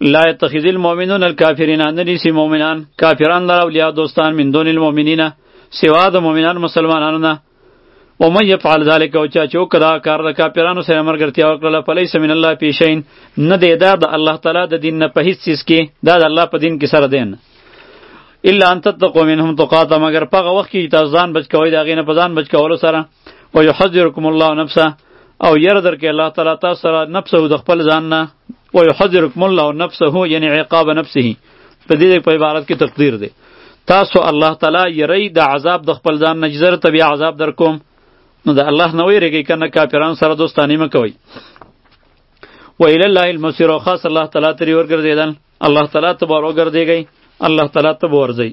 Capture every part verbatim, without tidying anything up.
لا يتخذ المؤمنون الكافرین ننیسی مؤمنان کافران لر اولیاء دوستان من دون المؤمنین سوا د مؤمنان مسلمانانو نه و من یفعل ذلک او چا چې وکړه کار د کافرانو سره ملګرتیا وکړله فلیس من الله فی شیء نه دی دا د الله تعالی د دین نه په هیڅ څیز کې دا د الله په دین کې سره دی الا ان تتقوا منهم تقاتا مگر پغه وخت کې تاسو ځان بچ کوئ دا غینه په ځان بچ کولو سره و یحذرکم الله نفسه او ير درکې الله تعالی تاسو سره نفسه د خپل ځان نه و یحذرکم الله نفسه یعنی عقاب نفسه په دې په عبارت کې تقدیر دی تاسو الله تعالی یری د عذاب د خپل ځان نه جزر ته بیا عذاب در کوم نو د الله نه ویریږئ کنه کافرانو سره دوستانی مه کوئ و الی الله المصیر او خاص الله تعالی ته ورګرځیدل الله تعالی ته به ورګرځیږئ الله تعالی ته به ورځئ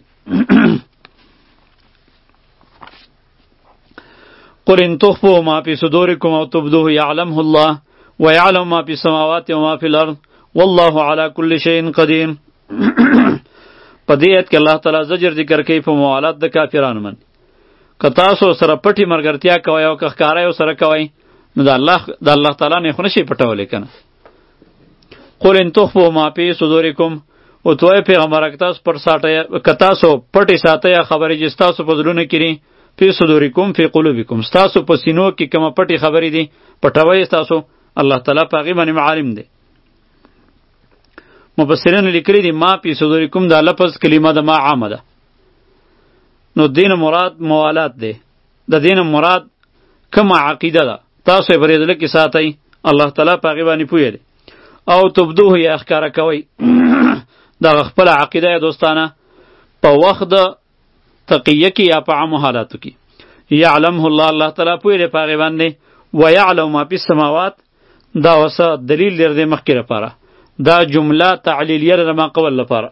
قل ان تخفوا ما فی صدورکم او تبدوه یعلمه الله ويعلم ما فی السماوات وما فی الارض والله علی کل شیء قدیر په دې آیت کې الله تعالی زجر ذکر کوي په موالات د کافرانو من که تاسو سره پټي مرګرتیا کوئ او که ښکاره یو سره کوئ نو د الله د الله تعالی نه خو نشئ پټولی کنه قل ان تخفوا ما فی صدورکم او توی پیغمبر که تاسو پر ساټی که تاسو پټې ساتئ خبرې چې ستاسو په زړونو کې دي فی صدورکم فی قلوبکم ستاسو په سینو کې کومه پټې خبرې دي پټوئ ستاسو الله تعالی په هغې باندې عالم دی مفسرین لیکلي دي ما فی صدورکم دا لفظ کلمه د ما عامه ده نو دین مراد موالات دی د دین مراد کومه عقیده ده تاسو یې بریدله کې ساتئ الله تعالی په هغې باندې پوهه دی او تبدوه یا ښکاره کوئ دغه خپله عقیده یا دوستانه په وخت د تقیه کې یا په عامو حالاتو کې یعلمه الله الله تعالی پوهه دی په هغې باندې ویعلم ما فی السماوات دا وسه دلیل لري د مخکې لپاره دا جمله تعلیلیه ده ما قبل لپاره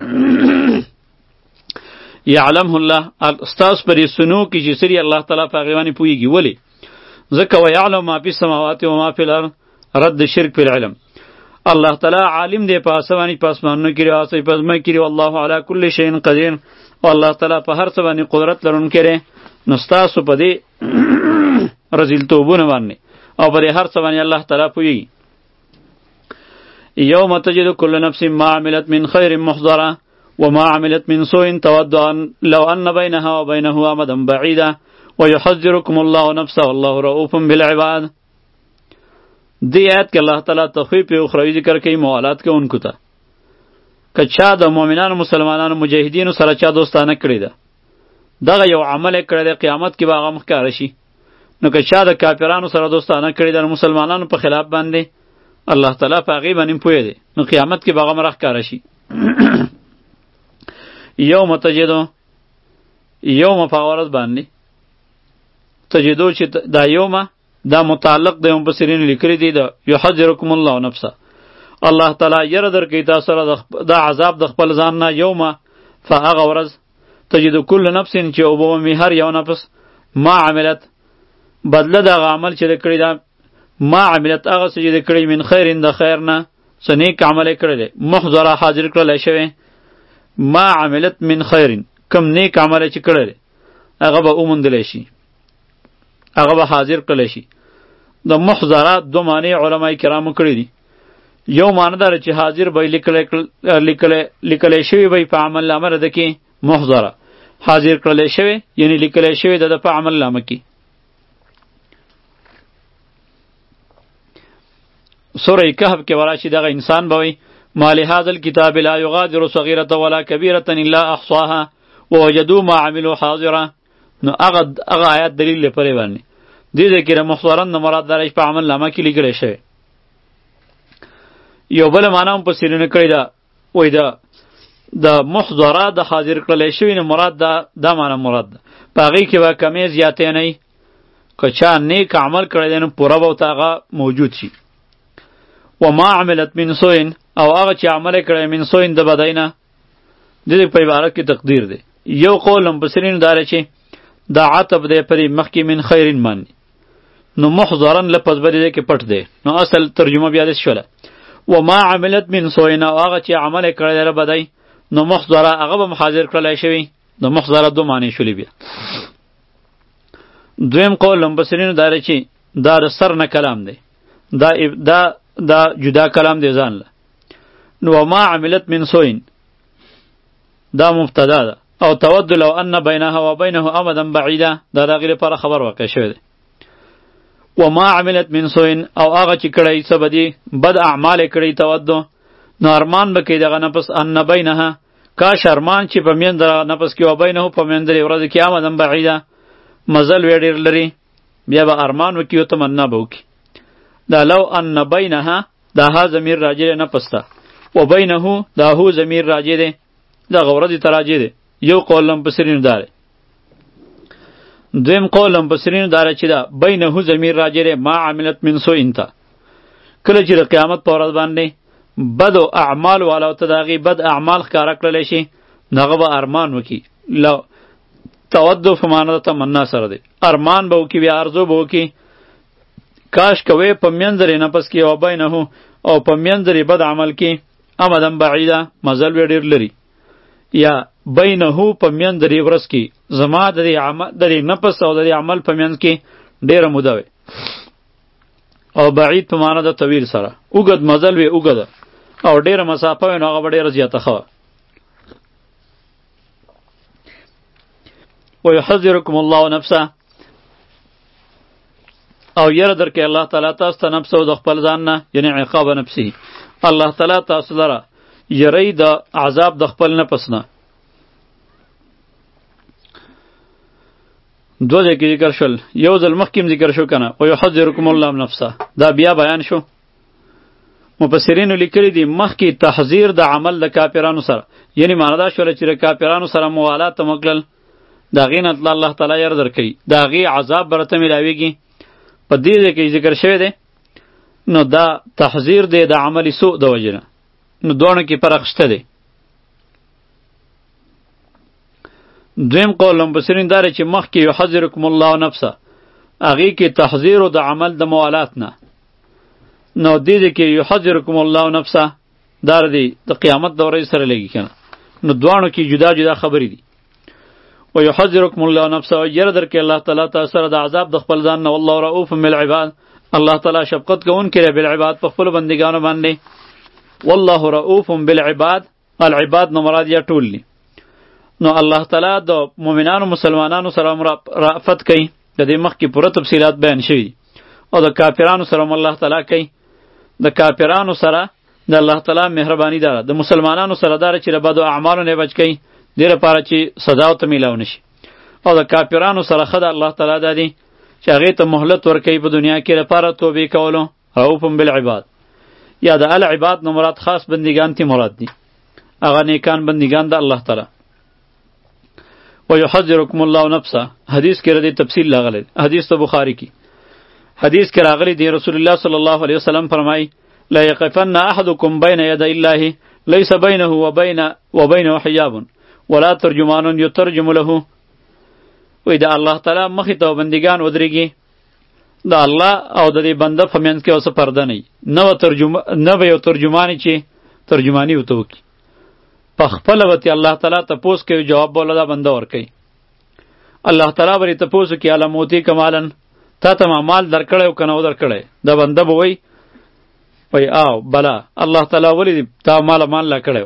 یعلمه الله استاس پر سنو کې چې سری الله تعالی په هغې باندې پوهېږي ولې ځکه ویعلم ما فی السماوات و ما فی الارض رد شرک فی العلم الله تعالی عالم دی په اسماني په اسمانونو کې او په ځمکه کې والله علی کل شیء قدیر او الله تعالی په هر څه باندې قدرت لرونکی دی نو ستاسو په دې رذیلتوبونه باندې او په دې هر څه باندې الله تعالی پوهېږي یوم تجد کل نفس ما عملت من خیر محضره وما عملت من سوء تود لو ان بینها وبینه امدا بعیدا ویحذرکم الله نفسه والله رؤوف بالعباد دی آیت کې الله تعالی تخویف اخروی ذکر کوي موالات کوونکو ته که چا د مؤمنانو مسلمانانو مجاهدینو سره چا دوستانه کړې ده دغه یو عمل یې کړی دی قیامت کې به هغه مخکاره شي نو که چا د کافرانو سره دوستانه کړې ده مسلمانانو په خلاف باندې الله تعالی په هغې باندې پوهه دی نو قیامت کې به هغه مخکاره شي یوم تجدو یوم په ورځ باندې تجدو چې دا یومه دا متعلق د مفسرین لیکلي دي د یحذرکم الله نفسه الله تعالی یره درکوي تاسو سره دا عذاب د خپل ځان نه یومه په هغه ورځ تجد کل نفس چې وبومي هر یو نفس ما عملت بدله د هغه عمل چې د کړي دا ما عملت هغه څه چې د کړي من خیر د خیر نه څه نیک عمل یې کړی دی محضره حاضر کړلی شوی ما عملت من خیر کم نیک عمل چې کړی دی هغه به وموندلی شي هغه به حاضر کړلی شي د محضره دو معنی علما کرامو کړي دي یو معنی داره چې حاضر به لیکلی شوی به په عمل نامه ده کې محضره حاضر کړلی شوی یعنی لیکلی شوی ده په عمل نامه کې سوره کهف کې وراشي دغه انسان به وي ما لهذا الكتاب لا یغادر صغیرة ولا کبیرة الا احصاها ووجدوا ما عملوا حاضرا نو هغه هغه آیات دلیل لپاره باندې دې ذکر محضرن نه مراد دارش په عمل نامه کې لیکل شوی یو بل معنا هم په سینه کړی دا وای دا د محضره د حاضر کړل شوی نه مراد دا دا معنا مراد ده پاغي کې به کمی زیاتې نه که چا نیک عمل کړی دی نو پوره به هغه موجود شي وما عملت من سوء او هغه چې عمل کړی من سوء د بدای نه د دې په عبارت کې تقدیر دی یو قول هم بسرین داره چې دا عطب دی پرې مخکې من خیرین مانی نو محضرن لفظ به دې کې پټ دی نو اصل ترجمه بیا دې شوله وما عملت من سوء او هغه چې عمل کړی دی بدای نو محضره هغه به حاضر کړلی شوی نو محضره دو معنی شولې بیا دویم قول هم بسرین داره چې دا د سر نه کلام دی دا دا دا جدا کلام دی ځان له نو وما عملت من سوء دا مبتدا ده او تود لو ان بینها و بینه امدا بعیدا دا دغه لپاره خبر واقع شوی دی وما عملت من سوء او هغه چې کړی څه بدی بد اعمال کړی تود نو ارمان بکې دغه نفس ان بینها کاش ارمان چې په میند نفس کې و بینه په میند لري ورځ کې امدا بعیدا مزل ویډیر لري بیا به ارمان وکي او تمنا به وکي دا لو ان بینها دا ها ضمیر راجع نه پستا و بینه دا هو ضمیر راجع دی دا غورځي تراجع دی یو قول لم بصرین داره دویم قول لم بصرین داره چې دا بینه ضمیر راجع دی ما عملت من سوء انت کله چې قیامت په ورځ باندې بد او اعمال والا ته داغي بد اعمال ښکارا کړل شي دغه به ارمان وکي لو تودو فمانه تمنا سره دی ارمان به وکي بیا ارزو به وکي کاش کوي په منځري نه پس کې او بینه او په منځري بد عمل کې امدن بعیدا مزل وړر لري یا بینه په منځري ورس کې زما د عمل د نفس او د عمل په منځ کې ډیره موده وي او بعید په معنا د طویل سره اوګد مزل وي اوګد او ډیره مسافه وي نو هغه ډیره زیاته خو ويحذركم الله نفسه او یره درکې الله تعالی تاسو ته نفس او د خپل ځان نه یعنی عقاب نفسي الله تعالی تاسو لره یری د عذاب د خپل نفس نه دو ځکه ذکر شول یو ځل مخکیم ذکر شو کنه او یحذرکم الله نفسه دا بیا بیان شو مفسرین لیکلی دي مخکې تحذير د عمل د کافرانو سره یعنی معنی دا شول چې کافرانو سره موالات مکلل دا غین الله تعالی ير درکې دا غي عذاب برته ملاويږي په دې کې ذکر شوی دی نو دا تحذير دی د عمل سوء د وجنه نو دوه کې فرق شته دی دویم قول مفسرین داره چې مخکې یحذرکم الله نفسه هغې کې تحذیر د عمل د موالات نه نو دې دې کې یحذرکم الله نفسه دار دی د قیامت د ورځې سره لګي کنه نو دواړو کې جدا جدا خبرې دي و یحذرکم الله نفسه یره درکې الله تعالی تاسو سره د عذاب د خپل ځان نه والله رؤوف بالعباد الله تعالی شفقت کوونکی دی بالعباد په خپل بندګانو باندې والله رؤوف بالعباد العباد نو مراد یا ټول دي نو الله تعالی د مؤمنانو مسلمانانو سره رأفت کوي د دې مخکې پوره تفصیلات بیان شوي او د کافرانو سره الله تعالی کوي د کافرانو سره د الله تعالی مهرباني ده د مسلمانانو سره دار چې د بدو اعمالو نه بچ کوي دې لپاره چې سزا او ته میلاو نشي او د کافرانو سره خدای الله تعالی ده دي چې هغې ته مهلت ورکوي په دنیا کې لپاره توبې کولو رؤوف بالعباد یا د العباد نه مراد خاص بندگان تی مراد دي هغه نیکان بندگان د الله تعالی ويحذركم الله نفسه حدیث کې ردی تفصیل لاغلی حدیث ته بخاری کی حدیث کې راغلی دی رسول الله صلی الله علیه وسلم فرمای لا یقفن احدکم بین یدی الله ليس بینه وبین وبینه حجاب ولا ترجمان یترجم له وې دا الله تعالی مخې ته بندگان ودرېږي دا الله او د دې بنده په منځ کې اوس پرده نه نو ترجمه نه به یو ترجمانی چې ترجمانی وته وکي په خپل وتی الله تعالی ته پوس کوي جواب بوله دا بنده ور کوي الله تعالی بری ته پوس کوي علاموتی کمالن تا ته مال درکړی او کنه درکړی دا بنده به وای وای او بلا الله تعالی ولی تا مال مال لا کړو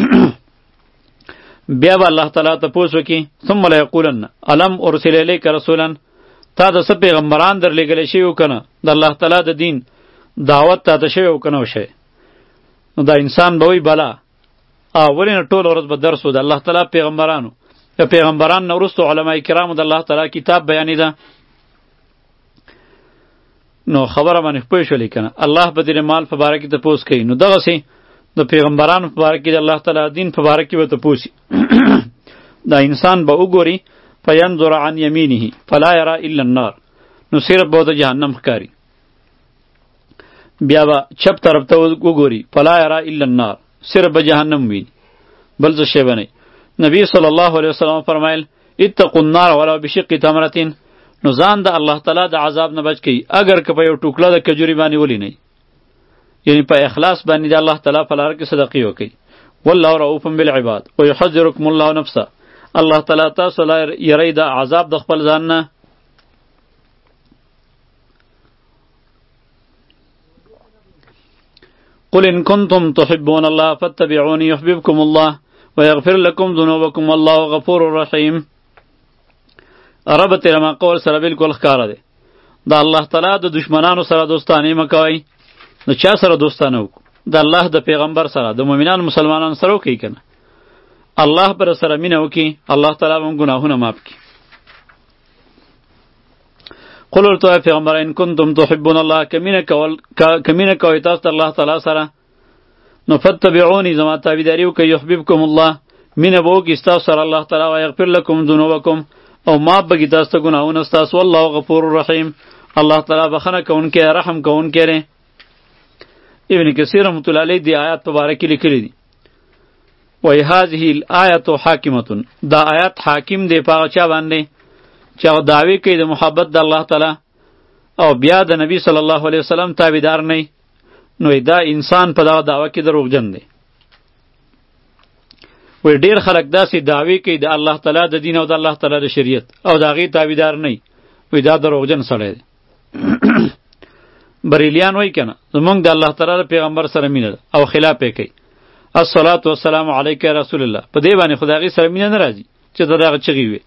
بیا به الله تعالی ته پوس وکي ثم لا یقولن الم ارسل الیک رسولا تا د څه پیغمبران در لګل شي او کنه د الله تعالی د دین دعوت ته ته شی او کنه وشي نو دا انسان به وای بلا ا ورینه ټول ورځ به درس و د الله تعالی پیغمبرانو د پیغمبران نو وروسته علما کرامو د الله تعالی کتاب بیانې ده نو خبره باندې پوه شولې کنه الله به دې مال په باره کې ته پوس کوي نو دغه سي د پیغمبرانو په باره کې د الله تعالی دین په باره کې به ته پوسی دا انسان به وګوري فینظر عن یمینه فلا یرا الا النار نو صرف به د جهنم ښکاري بیا به چپ طرف ته وګوري فلا یرا الا النار صرف به جهنم ویني بل څه شی به نه نبی صلی الله علیه وسلم فرمایل اتقوا النار ولو بشق تمرة نو ځان د الله تعالی د عذاب نه بچ کی اگر که په یو ټوکړه د کجوري باندې ولی نه یعنی په اخلاص باندې د الله تعالی په لار کې صدقې وکړي والله رؤوف بالعباد ويحذركم الله نفسه الله تعالی تاسو یری د عذاب د خپل ځان نه قل ان کنتم تحبون الله فاتبعوني يحببكم الله ويغفر لكم ذنوبكم والله غفور رحیم. ربط رما قول سره بالکل ښکاره دی. د الله تعالی د دشمنانو سره دوستانه مکوئ. نو چا سره دوستانه وکړو؟ د الله د پیغمبر سره، د مؤمنانو مسلمانانو سره وکړئ کنه. الله پر سره مینه وکړي، الله تعالی هم ګناهونه معاف کړي. قل ورته پیغمبر ان کنتم تحبون الله، کمینه کول کمینه کوي تاسو د الله تعالی سره، نو فتبعونی زما تابعداري وکړئ یحببکم الله، مینه به وکړي ستاسو سره الله تعالی، و یغفر لکم ذنوبکم، او معاف به کړي تاسو ته ګناهونه ستاسو، والله غفور رحیم، الله تعالی بخښنه کوونکی رحم کوونکی دی. ابن کثیر رحمت الله علیه دی آیات مبارک لیکلی دی وای هذه الآیه حاکمه، دا آیات حاکم دی په چا باندې چې هغه دعوی کوي د محبت د الله تعالی او بیا د نبی صلی الله علیه وسلم تابعدار نه، نو دا انسان په دغه دعوه کې دروغجن دی. وای ډیر خلک داسې دعوی کوي د الله تعالی د دین او د الله تعالی د شریعت او د هغې تابعدار نه، وای دا دروغجن سړی دی. بریلیان وای کنه زمونږ د الله تعالی د پیغمبر سره مینه ده او خلاف یې کوي. الصلاة والسلام علیک رسول الله، په دې باندې خو د هغې سره مینه نه راځي چې د دغه چغې وي.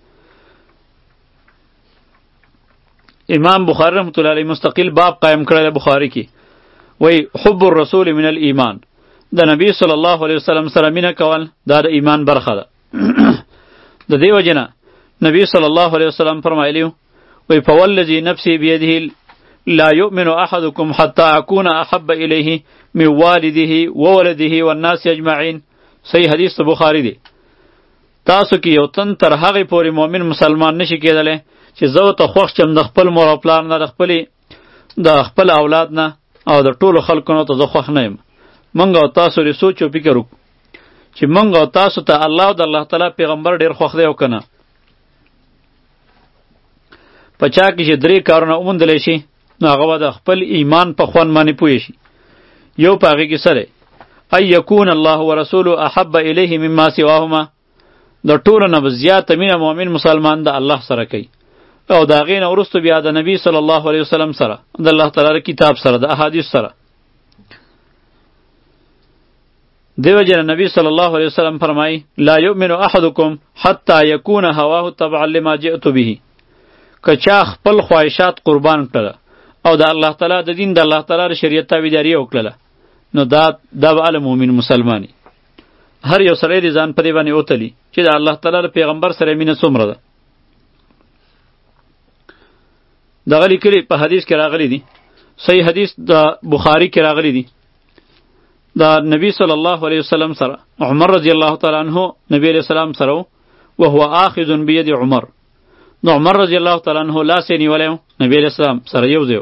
امام بخاری رحمت الله علیه مستقل باب قائم کړی دی بخاری کې، وای حب الرسول من الایمان، د نبی صلی الله علیه وسلم سره مینه کول دا د ایمان برخه ده. د دې وجې نه نبی صلی الله علیه وسلم فرمایلی وای فوالذي نفسی بیده لا یؤمن احدکم حتی اکون احب الیه من والده وولده والناس اجمعین. صحیح حدیث بخاری دی. تاسو کې یو تن تر هغې پورې مؤمن مسلمان نشي کېدلی چې زه ته خوښ شم د خپل مور او پلار نه، د خپلې د خپل اولاد نه او د ټولو خلکو نه ته زه خوښ نه یم. موږ او تاسو لرې سوچ او فکر وکړو چې موږ او تاسو ته الله او د الله تعالی پیغمبر ډېر خوښ دی او که نه. په چا کې چې درې کارونه وموندلی شي نو هغه به د خپل ایمان په خوند باندې پوه شي. یو په هغې کې څه دی؟ ان یکون الله ورسوله احب الیه مما سواهما، د ټولو نه به زیاته مینه مؤمن مسلمان د الله سره کوي او د هغې نه وروسته بیا د نبی صلی الله علیه وسلم سره، د الله تعالی کتاب سره، د احادیث سره. دیو جن نبی صلی الله علیه وسلم فرمایي لا یؤمن احدکم حتی یکون هواه تبعا لما جئت به، که چا خپل خواهشات قربان کړله او د الله تعالی د دین د الله تعالی د شریعت تابعداري وکړله، نو دا دا به ال مؤمن مسلمانی. هر یو سړی دې ځان په دې باندې وتلي چې د الله تعالی د پیغمبر سره مینه څومره ده. دغه لیکلي په حدیث کې راغلی دي، صحیح حدیث د بخاری کې راغلی دي. دا نبی صلی الله علیه وسلم سره عمر رضی الله تعالی عنہ نبی علیہ السلام سره او هو آخذ بید عمر، نو عمر رضی الله تعالی عنہ لاس یې نیولی نبی علیہ السلام سره یو ځای.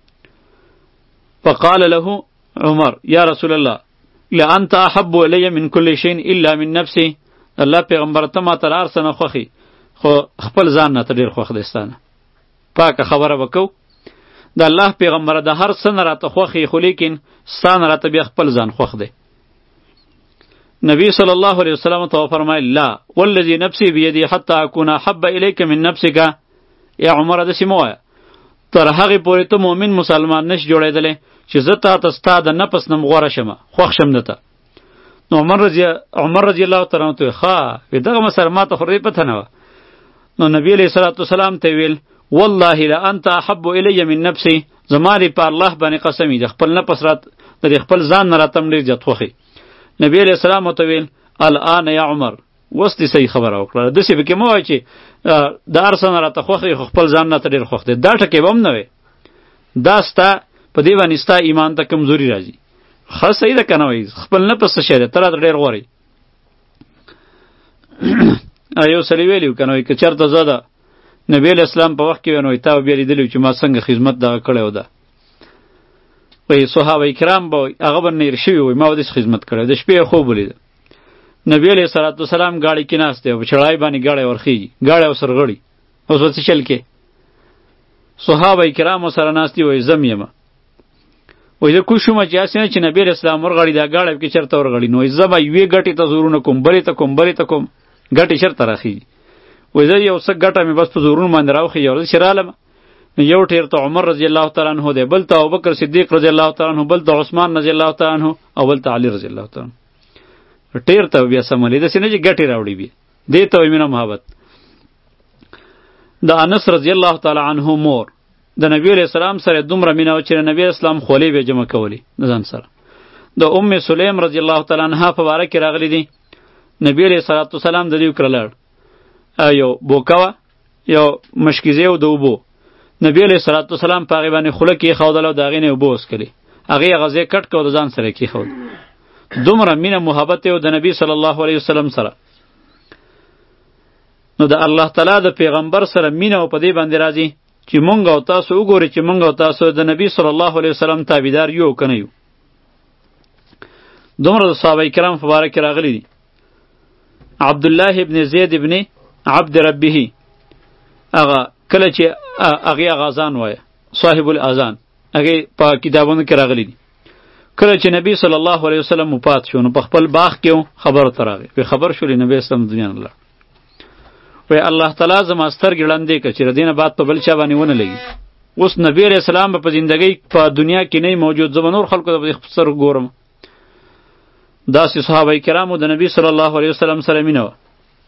فقال له عمر یا رسول الله لانت احب الی من کل شیء الا من نفسی، الله پیغمبر ته ما تر هر څه نه خوښي خو خپل ځان نه ته ډېر خوښ دی ستانه. پاکه خبره وکړو د الله پیغمبر د هر څه نه راته خوښي خو لیکن ستا نه راته بیا خپل ځان خوښ دی. نبی صلی الله علیه وسلم ته وفرمایل لا والذي نفسی بیدی حتی اکون احب الیک من نفسک، یا عمره داسې مه وایه تر هغې پورې ته مؤمن مسلمان نشي جوړېدلی چې زه تا ته ستا د نفس نه غوره شمه، خوښ شم درته. نو عمر رضی عمر رضی الله تعالی عنہ ته ویل ښه وی دغه مسله ما ته خو دې پته نه وه. نو نبی علیه صلات وسلام ته ویل والله لانت احب الی من نفسی، زما دې په الله باندې قسم وي د خپل نفس رات د خپل ځان نه راته ډېر زیات خوښي. نبی علیه السلام ورته ویل الآن یا عمر، اوس دې صحیح خبره وکړه، داسې پکې مه وایه چې د هر څه نه راته خوښ خو خپل ځان نه ته ډېر خوښ دی. دا ټکې به هم نه وی، دا ستا په دې باندې ستا ایمان ته کمزوري راځي. ښه صحیح ده که نه وایي خپل نفس څه شی دی، ته راته ډېر غوره یې. یو سړي ویلي وو که نه وایي که چېرته زه د نبی علیه السلام په وخت کې وی نو تا به بیا لیدلی وو چې ما څنګه خدمت دغه کړی و ده. وایي صحابه کرام به وایي هغه به نیر شوي وایي ما به داسې خدمت کړی د شپې خوب ولیده. نبی علیه صلات وسلام ګاډۍ کې ناست دی او په چړای باندې ګاډی ورخیږي، ګاډی او سرغړي، اوس به څه چل کې. صحابه کرامو سره ناست دي وایي زم یمه، وایي زه کوږ شومه چې هسې نه چې نبی علیه السلام ورغړي دا ګاډی کې چېرته ورغړي، نو وایي زه به یوې ګټې ته زورونه کوم بلې ته کوم بلې ته کوم ګټې چېرته راخیږي. وایي زه یو څه ګټه مې بس په زورونو باندې راوخیږي او زه چې رالم یو ټیر ته عمر رضی الله تعالی عنہ دی، بل ته ابوبکر صدیق رضی الله تعالی عنہ، بل ته عثمان رضی الله تعالی عنہ، او بل ته علی رضی الله تعالی عنہ. ټیر ته بیا سملی داسې نه چې ګټې راوړي بیا دې ته وایي مینه محبت. د انس رضی الله تعالی عنہ مور د نبی علیہ السلام سره دومره مینه و چې نبی اسلام خولې به جمع کولی د ځان سره. د ام سلیم رضی الله تعالی عنها په باره کې راغلی دی، نبی علیہ الصلوۃ والسلام د دې وکړه لاړ یو بوکوه یو مشکیزه او د اوبو، نبی علیہ الصلوۃ والسلام په هغې باندې خوله کېښودله او د هغې نه یې اوبه وڅښلې، هغې هغه ځای کټ کړ او د ځان سره یې کېښود. دومره مینه محبت یې و د نبی صلی الله علیه وسلم سره. نو د الله تعالی د پیغمبر سره مینه او په دې باندې راځي چې مونږ او تاسو وګورئ چې مونږ او تاسو د نبی صلی الله علیه وسلم تابعدار یو که نه یو. دومره د صحابه کرام په باره کې راغلي دي. عبدالله ابن زید ابن عبد ربه هغه کله چې هغې هغه اذان وایه صاحب الاذان، هغې په کتابونو کې راغلي دي. کله چې نبی صلی الله علیه وسلم وفات شو نو په خپل باغ کې خبرو ته راغی، وی خبر شولې نبی اسلام دنیا نه لاړ. وی الله تعالی زما سترګې ړندې کړه چې د دې نه بعد په بل چا باندې ونه لګي. اوس نبی علیه السلام به په زندګۍ په دنیا کې نه موجود، زه به نور خلکو ته په سترګو ګورم. داسې صحابه کرامو د نبی صلی الله علیه وسلم سره مینه وه.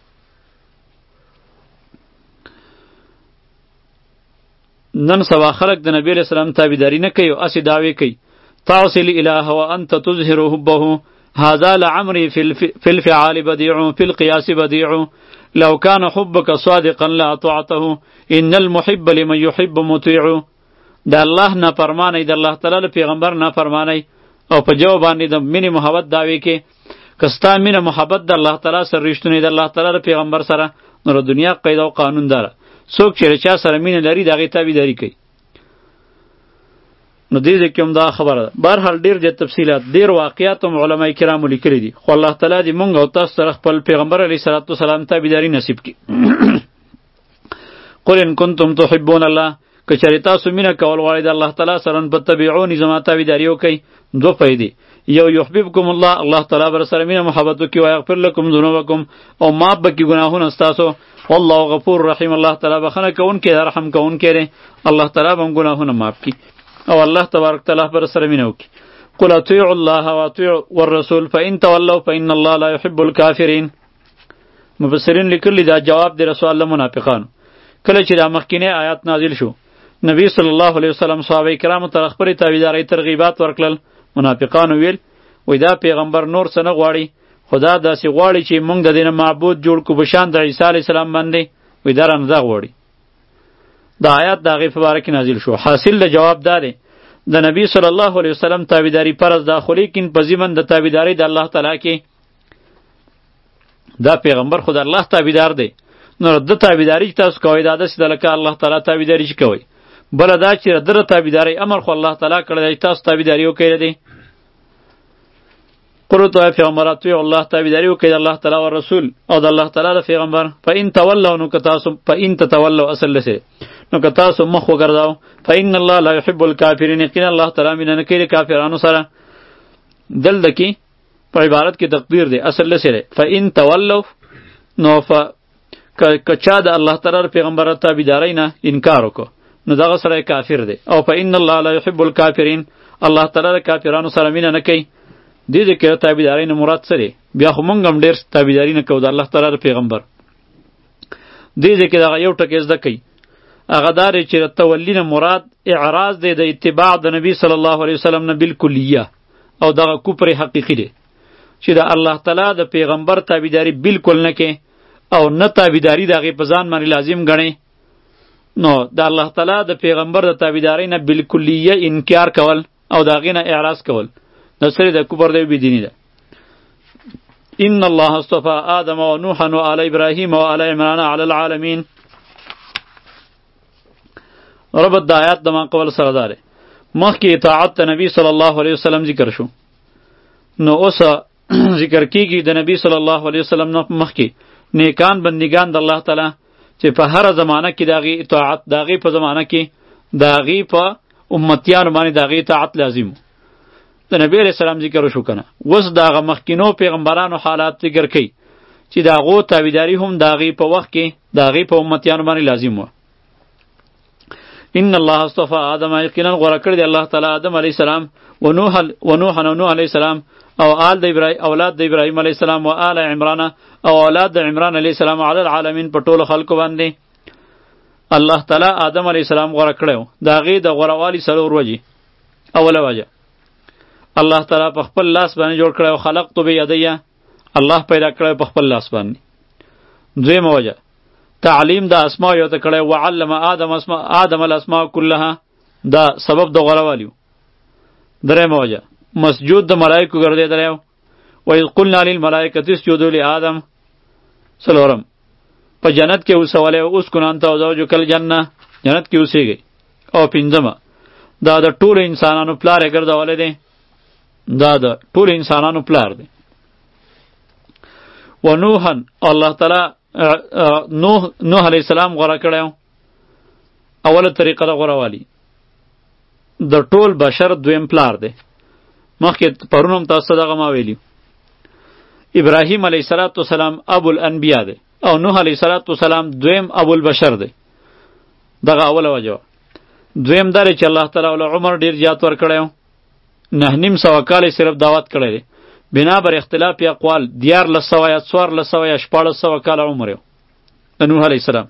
نن سبا خلق د نبی علیہ السلام تابعداري نه کوي او اسې دعوې کوي تعصي الاله وانت تظهر حبه هذا لعمري في الفعال بديع في القياس بديع لو كان حبك صادقا لاطعته ان المحب لمن يحب مطيع. د الله نافرمانی د الله تعالی پیغمبر نافرمانی او په جواب باندې د مینې محبت دعوې کې کستا مینه محبت د الله تعالی سره رښتونی د الله تعالی پیغمبر سره نو د دنیا قاعده او قانون داره څوک چې چا سره مینه لري د هغې تابعداري کوي. نو دې ځای کې هم دا خبره ده. بهرحال ډېر زیات تفصیلات ډېر واقعات هم علما کرامو لیکلي دي، خو الله تعالی دې مونږ او تاسو سره خپل پیغمبر علیه صلات وسلام تابعداري نصیب کړي. قل ان کنتم تحبون الله، که چېرې تاسو مینه کول غواړئ د الله تعالی سره نو فاتبعوني زما تابعداري وکئ. دوه فایدې، یو یحببکم الله، الله تعالی به سره مینه محبت وکړي، ویغفر لکم ذنوبکم، او معاف به کړي ګناهونه ستاسو. والله غفور رحیم، الله تعالی بخښنه کوونکی دی، رحم کوونکی دی، الله تعالی به هم ګناهونه معاف کړي او الله تبارک تعالی به سره مینه وکړي. قل اطیعوا الله واطیعوا والرسول فان تولوا فان الله لا يحب الكافرین. مفسرین لیکلي دا جواب دی رسول الله منافقانو. کله چې دا مخکینی آیات نازل شو نبی صلی الله علیه وسلم صحابه کرامو ته خپلې تابعدارۍ ترغیبات ورکړل. منافقانو ویل وای دا پیغمبر نور څه نه غواړي، خدا داسې غواړي چې موږ د دې نه معبود جوړ کړو په شان د عیسی علیه السلام باندې، وای دا رانه دا غواړي. دا آیات د هغې په باره کې نازل شو. حاصل د جواب دا دی د نبی صلی الله علیه وسلم تابعداري فرض ده، خو لیکن په ضمن د تابعدارۍ د الله تعالی کې دا پیغمبر خو د الله تابعدار دی، نو د تابعداري چې تاسو کوئ دا داسې ده لکه الله تعالی تابعداري چې کوئ. بله دا چې د تابعدارۍ امر خو الله تعالی کړی دی، تاسو تابعداري وکړئ دی. قل تو پیغمبر اطیعوا الله، تابعداري وکړئ د الله تعالی او رسول او د الله تعالی د پیغمبر. فإن تولوا نو که تاسو فإن تتولوا اصل لسه نو که تاسو مخ وګرځاو فإن الله لا يحب الكافرین، یقینا الله تعالی مینه نه کوي کافرانو سره. دلته کې په عبارت کې تقدیر دی اصل لسه فإن تولوا نو ف که چا د الله تعالی پیغمبر تابعدارۍ نه انکار وکړو نو دغه سره کافر دی. او فإن الله لا يحب الكافرین، الله تعالی کافرانو سره مینه نه کوي. دې دې کې تابعدارۍ نه مراد څه دی؟ بیا خو مونږ هم ډېر تابعداري نه کوو د الله تعالی پیغمبر. دې دې کې دغه یو ټکی زده کوي، هغه دا دی چې د تولی نه مراد اعراض دی د اتباع د نبی صلی الله علیه وسلم نه بالکلیه، او دغه کفر حقیقي دی چې د الله تعالی د پیغمبر تابعداري بالکل نه کوي او نه تابعداري د هغې په ځان باندې لازم ګڼي. نو د الله تعالی د پیغمبر د تابعدارۍ نه بالکلیه انکار کول او د هغې نه اعراض کول د سره د کفر دی، بېدیني ده. ان الله اصطفى آدم و نوحا و آل ابراهیم و آل عمران علی العالمین. ربط د آیات د ما قول سره داره. مخکې اطاعت د نبی صلی الله علیه وسلم ذکر شو، نو اوس ذکر کیږي د نبی صلی الله علیه وسلم نه مخکې نیکان بندگان د الله تعالی چې په هر زمانه کې د هغې اطاعت د هغې په زمانه کې د هغې په امتیانو باندې د هغې اطاعت لازم د نبی علیہ السلام ذکر شو کنه. اوس د هغه مخکینو پیغمبرانو حالات ذکر کوي چې د هغو تابعداري هم د هغې په وخت کې د هغې په امتیانو باندې لازم وه. ان الله اصطفى آدم یقینا غوره کړی دی الله تعالی آدم علیه السلام و نوح و نوح و نوح علیه السلام او آل د ابراهیم اولاد د ابراهیم علیه السلام و آل عمران او اولاد د عمران علیه السلام علی العالمین په ټولو خلکو باندې الله تعالی آدم علیه السلام غوره کړی د هغې د غورهوالي څلور وجې. اوله وجه الله تعالی په خپل لاس باندې جوړ کړی او خلقت بیدیه الله پیدا کړی په خپل لاس باندې. دویمه وجه تعلیم د اسماء یو ته کړی وعلم آدم اسماء آدم الاسماء کلها دا سبب د غورهوالي و. دریمه وجه مسجود د ملائکو ګرځېدلی و وإذ قلنا للملائکة اسجدوا لآدم. څلورم په جنت کې اوسولی او اسکن انت وزوجک الجنه جنت کې اوسیږئ. او پنځمه دا د ټولو انسانانو پلار یې ګرځولی دی دا د ټولو انسانانو پلار دی. و نوحا الله تعالی نوح نوح علیه السلام غوره کړی و. اوله طریقه د غورهوالي د ټول بشر دویم پلار دی. مخکې پرون هم تاسو دغه ما ویلي ابراهیم علیه السلام ابو الانبیا دی او نوح علیه السلام دویم ابو البشر دی. دغه اوله وجه دویم دا چې الله تعالی ول عمر ډیر زیات ورکړی و نه نیم سوه کال صرف دعوت کړی دی بنا بر اختلاف اقوال دیارلس سوه یا څوارلس سوه یا شپاړس سوه کاله عمر یو د نوح علیه السلام.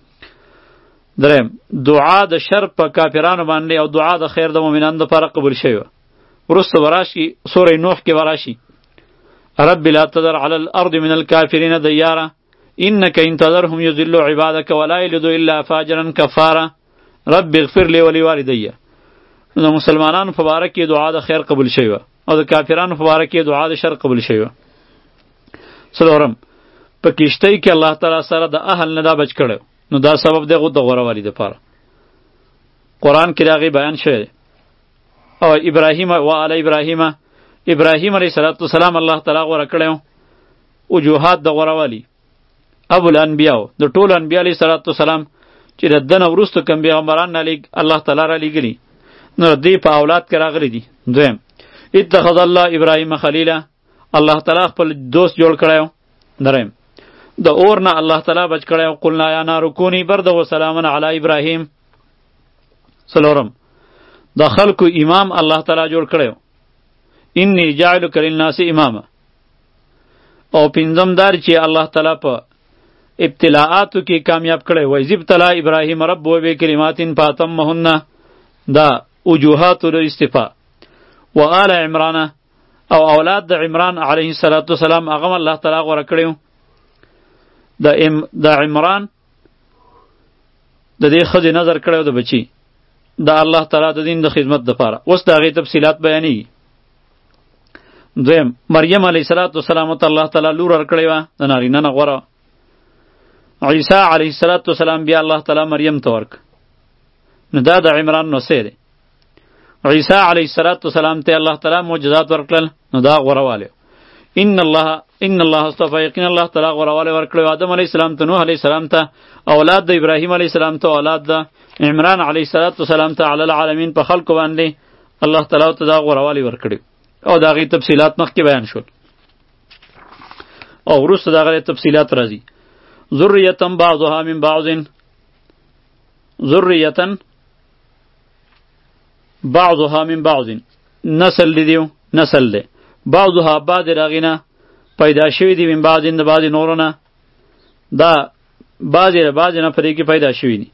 دریم دعا د شر په کافرانو باندې او دعا د خیر د مؤمنانو دپاره قبول شوې وه. وروسته به راشي سوره نوح کې به راشي رب لا تذر علی الارض من الکافرین دیارا انک ان تذرهم یضلوا عبادک ولا یلدوا الا فاجرا کفارا رب اغفر لی ولوالدی. نو د مسلمانانو په باره کې دعا د خیر قبول شوې وه او د کافرانو په باره کې دعا د شر قبول شوې وه. څلورم په کشتۍ کې الله تعالی سره د اهل نه دا بچ کړی نو دا سبب دی د غورهوالي دپاره. قرآن کې د هغې بیان شوی دی. او ابراهیم و علی ابراهیم ابراهیم علیه السلام الله تعالی غوره کړی و وجوهات د غورهوالي ابو الانبیا د ټولو انبیا علیه السلام چې د ده نه وروسته کوم پیغمبران الله تعالی را لیږلي نو دوی په اولاد کې راغلي دي. دویم اتخذ الله ابراهیم خلیلا الله تعالی خپل دوست جوړ کړی و. دریم د اور نه الله تعالی بچ کړی و قلنا یا نار کونی بردا و سلاما علی ابراهیم. څلورم د خلکو امام الله تعالی جوړ کړی و انی جاعلک للناس اماما. او پنځم دار چې الله تعالی په ابتلاعاتو کې کامیاب کړی و اذ ابتلا ابراهیم ربه بکلمات فاتمهن دا وجوهات الاستفاء و آل عمران او اولاد د عمران علیه السلام هغه الله تعالی غوره کړی و. د د عمران د دې ښځې نظر کړی و د بچي د الله تعالی د دین د خدمت دپاره. اوس د هغې تفصیلات بیانېږي. دویم مریم علیه السلام ته الله تعالی لور ورکړې وه د نارینه نه غوره. عیسی علیه السلام بیا الله تعالی مریم ته ورک نو دا د عمران نوسی دی. عیسی علیه السلام ته الله تعالی معجزات ورکړل نو دا غورهوالی. ان الله ان الله اصطفى یقینا الله تعالی غورهوالی ورکړی آدم علیه السلام ته نوح علیه السلام ته اولاد د ابراهیم علیه السلام ته اولاد د عمران علیه السلام ته علی العالمین په خلکو باندې الله تعالی ته دا غورهوالی ورکړی او د هغې تفصیلات مخکې بیان شول او وروسته د هغې تفصیلات راځي. ذریة بعضها من بعض ذریة بعضها من بعض نسل دی دیو نسل دی بعضها بعض راغینا پیدا شوی دی من بعض د بعض نورونه دا بعض بعض نه پرې کې پیدا شوی دی.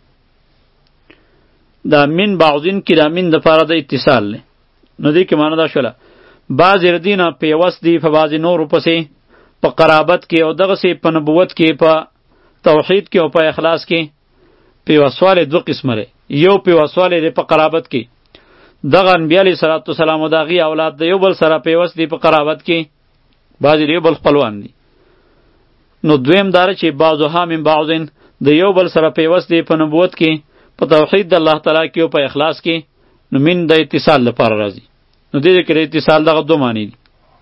دا من بعضین کې دا من د پاره د اتصال نه نو دی کې معنی دا شوله بعض ردینه پیوست دی په بعض نورو پسې په قرابت کې او دغه سي په نبوت کې په توحید کې او په اخلاص کې پیوسواله دو قسمه لري. یو پیوسواله دی په قرابت کې دغه انبیاء علیه السلام او دغه اولاد د یو بل سره پیوست دی په قرابت کې بعضی یو بل خپلوان دي. نو دویم دار چې بعضها من بعضین د یو بل سره پیوست دی په نبوت کې په توحید د الله تعالی کې او په اخلاص کې نو من د اتصال لپاره راځي. نو دې کې اتصال دغه دوه معنی دي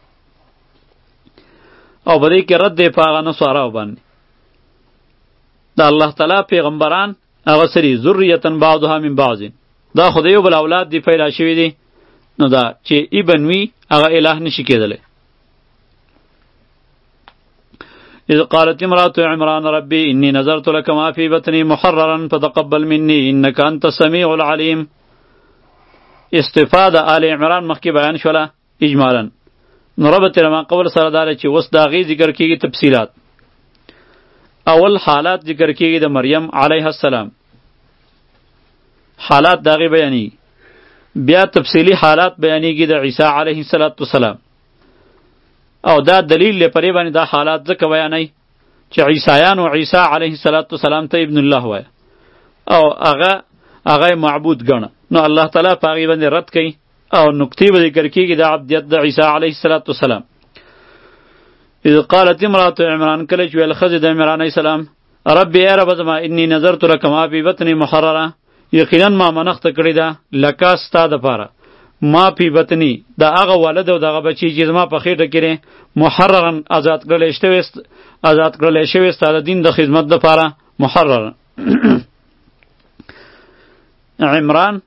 او بده کې رد دی په هغه نصاراو باندې د الله تعالی پیغمبران هغه سری ذریه بعضها من بعض دا خدای یو بل اولاد دی پیدا شوی دی نو دا چې ابن وی هغه الہ نشي کېدلی. اذ قالت امرأة عمران ربي انی نظرت لك ما فی بطنی محررا فتقبل مني انك انت السمیع العلیم. استفاده آل عمران مخکې بیان شوله اجمالا. نو ربط ما قبل سره داره چې اوس د هغې ذکر کېږي تفصیلات. اول حالات ذکر کېږي د مریم علیه السلام، حالات د هغې بیانېږي. بیا تفصیلی حالات بیانېږي د عیسی علیه السلام. او دا دلیل دی پرې باندې دا حالات ځکه بیانوي چې عیسایانو عیسی علیه السلام ته ابن الله وایه او هغه هغه معبود ګڼه. نو الله تعالی په هغې باندې رد کوي او نکتې به ذکر کېږي د عبدیت د عیسی علیه السلام. اذ قالت امرأة عمران، کله چې ویل ښځې د عمران علیه السلام ربي ای رب زما انی نظرت لک ما فی بطنی محرره، یقینا ما منښته کړې ده لکه ستا دپاره ما فی بطنی د هغه ولد او دغه بچی چې زما په خېټه کې دی محررا آزاد کړلی شوی آزاد کړلی شوی ستا د دین د خدمت دپاره محررا. عمران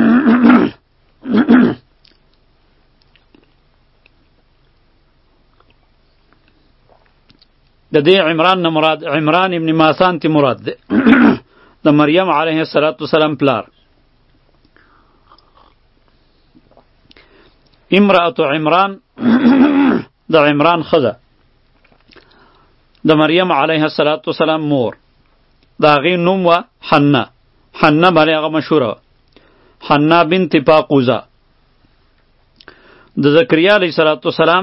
د دې عمران نه مراد عمران ابن ماسان تی مراد ده د مریم علیه السلام پلار. امرأة عمران د عمران ښځه د مریم علیه السلام مور، د هغې نوم وه حنه. حنه باندې هغه مشهوره وه، حنه بنت پاقوزه. د زکریا علیه السلام